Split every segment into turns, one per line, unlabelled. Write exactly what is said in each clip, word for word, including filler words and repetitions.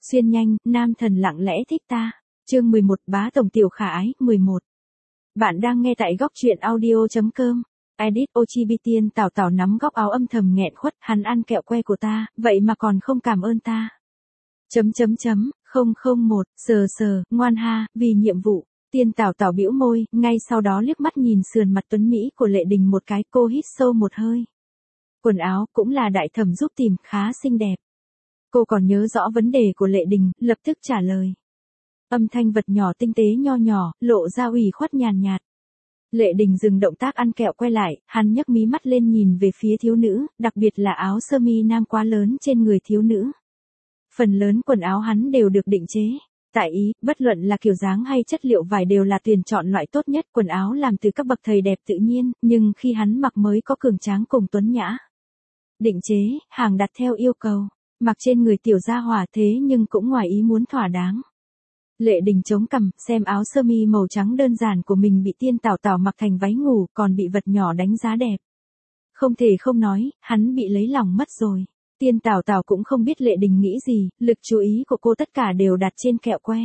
Xuyên nhanh, nam thần lặng lẽ thích ta. Chương mười một bá tổng tiểu khả ái, mười một. Bạn đang nghe tại góc truyện audio.com. Edit Ochibitian Tảo Tảo nắm góc áo âm thầm nghẹn khuất, hắn ăn kẹo que của ta, vậy mà còn không cảm ơn ta. Chấm chấm chấm, không không một, sờ sờ, ngoan ha, vì nhiệm vụ. Tiên Tảo Tảo bĩu môi, ngay sau đó liếc mắt nhìn sườn mặt tuấn mỹ của Lệ Đình một cái, cô hít sâu một hơi. Quần áo cũng là đại thẩm giúp tìm, khá xinh đẹp. Cô còn nhớ rõ vấn đề của Lệ Đình, lập tức trả lời. Âm thanh vật nhỏ tinh tế nho nhỏ, lộ ra ủy khuất nhàn nhạt. Lệ Đình dừng động tác ăn kẹo quay lại, hắn nhấc mí mắt lên nhìn về phía thiếu nữ, đặc biệt là áo sơ mi nam quá lớn trên người thiếu nữ. Phần lớn quần áo hắn đều được định chế. Tại Ý, bất luận là kiểu dáng hay chất liệu vải đều là tuyển chọn loại tốt nhất, quần áo làm từ các bậc thầy đẹp tự nhiên, nhưng khi hắn mặc mới có cường tráng cùng tuấn nhã. Định chế, hàng đặt theo yêu cầu, mặc trên người tiểu gia hỏa thế nhưng cũng ngoài ý muốn thỏa đáng. Lệ Đình chống cằm, xem áo sơ mi màu trắng đơn giản của mình bị Tiên Tảo Tảo mặc thành váy ngủ, còn bị vật nhỏ đánh giá đẹp. Không thể không nói, hắn bị lấy lòng mất rồi. Tiên Tảo Tảo cũng không biết Lệ Đình nghĩ gì, lực chú ý của cô tất cả đều đặt trên kẹo que.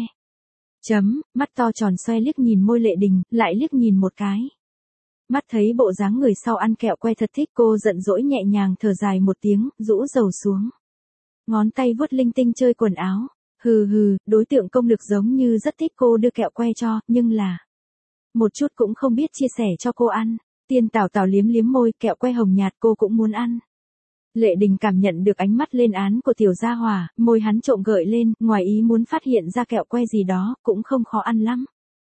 Chấm, mắt to tròn xoe liếc nhìn môi Lệ Đình, lại liếc nhìn một cái. Mắt thấy bộ dáng người sau ăn kẹo que thật thích, cô giận dỗi nhẹ nhàng thở dài một tiếng, rũ dầu xuống. Ngón tay vuốt linh tinh chơi quần áo. Hừ hừ, đối tượng công lực giống như rất thích cô đưa kẹo que cho, nhưng là một chút cũng không biết chia sẻ cho cô ăn. Tiên Tảo Tảo liếm liếm môi, kẹo que hồng nhạt cô cũng muốn ăn. Lệ Đình cảm nhận được ánh mắt lên án của tiểu gia hỏa, môi hắn trộm gợi lên, ngoài ý muốn phát hiện ra kẹo que gì đó, cũng không khó ăn lắm.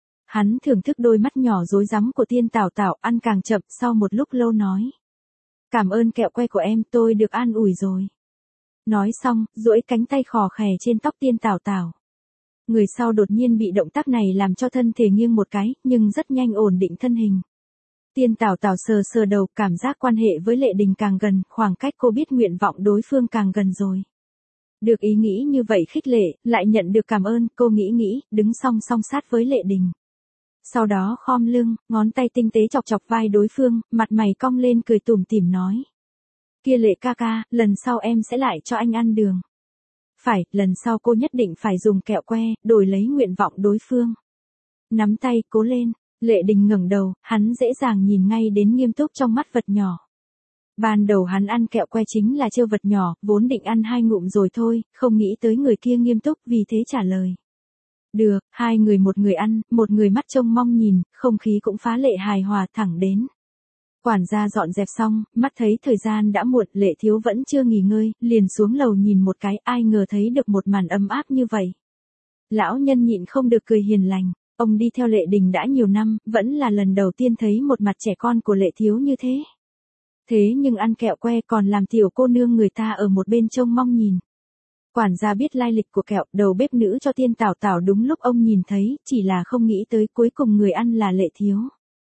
Hắn thưởng thức đôi mắt nhỏ rối rắm của Tiên Tảo Tảo, ăn càng chậm, sau một lúc lâu nói. Cảm ơn kẹo que của em, tôi được an ủi rồi. Nói xong, duỗi cánh tay khò khè trên tóc Tiên Tảo Tảo. Người sau đột nhiên bị động tác này làm cho thân thể nghiêng một cái, nhưng rất nhanh ổn định thân hình. Tiên Tảo Tảo sờ sờ đầu, cảm giác quan hệ với Lệ Đình càng gần, khoảng cách cô biết nguyện vọng đối phương càng gần rồi. Được ý nghĩ như vậy khích lệ, lại nhận được cảm ơn, cô nghĩ nghĩ, đứng song song sát với Lệ Đình. Sau đó khom lưng, ngón tay tinh tế chọc chọc vai đối phương, mặt mày cong lên cười tủm tỉm nói. Kia Lệ ca ca, lần sau em sẽ lại cho anh ăn đường. Phải, lần sau cô nhất định phải dùng kẹo que, đổi lấy nguyện vọng đối phương. Nắm tay, cố lên. Lệ Đình ngẩng đầu, hắn dễ dàng nhìn ngay đến nghiêm túc trong mắt vật nhỏ. Ban đầu hắn ăn kẹo que chính là trêu vật nhỏ, vốn định ăn hai ngụm rồi thôi, không nghĩ tới người kia nghiêm túc, vì thế trả lời. Được, hai người một người ăn, một người mắt trông mong nhìn, không khí cũng phá lệ hài hòa thẳng đến. Quản gia dọn dẹp xong, mắt thấy thời gian đã muộn, Lệ thiếu vẫn chưa nghỉ ngơi, liền xuống lầu nhìn một cái, ai ngờ thấy được một màn ấm áp như vậy. Lão nhân nhịn không được cười hiền lành, ông đi theo Lệ Đình đã nhiều năm, vẫn là lần đầu tiên thấy một mặt trẻ con của Lệ thiếu như thế. Thế nhưng ăn kẹo que còn làm tiểu cô nương người ta ở một bên trông mong nhìn. Quản gia biết lai lịch của kẹo, đầu bếp nữ cho Tiên Tảo Tảo đúng lúc ông nhìn thấy, chỉ là không nghĩ tới cuối cùng người ăn là Lệ thiếu.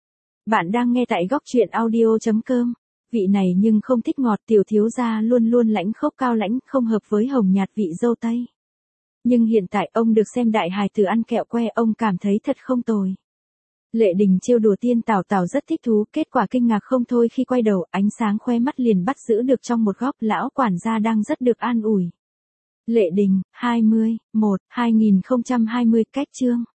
Bạn đang nghe tại góc truyện audio.com. Vị này nhưng không thích ngọt, tiểu thiếu gia luôn luôn lãnh khốc cao lãnh, không hợp với hồng nhạt vị dâu tây. Nhưng hiện tại ông được xem đại hài tử ăn kẹo que, ông cảm thấy thật không tồi. Lệ Đình trêu đùa Tiên Tảo Tảo rất thích thú, kết quả kinh ngạc không thôi khi quay đầu, ánh sáng khoe mắt liền bắt giữ được trong một góc, lão quản gia đang rất được an ủi. Lệ Đình, hai mươi, một, hai nghìn không trăm hai mươi, cách chương.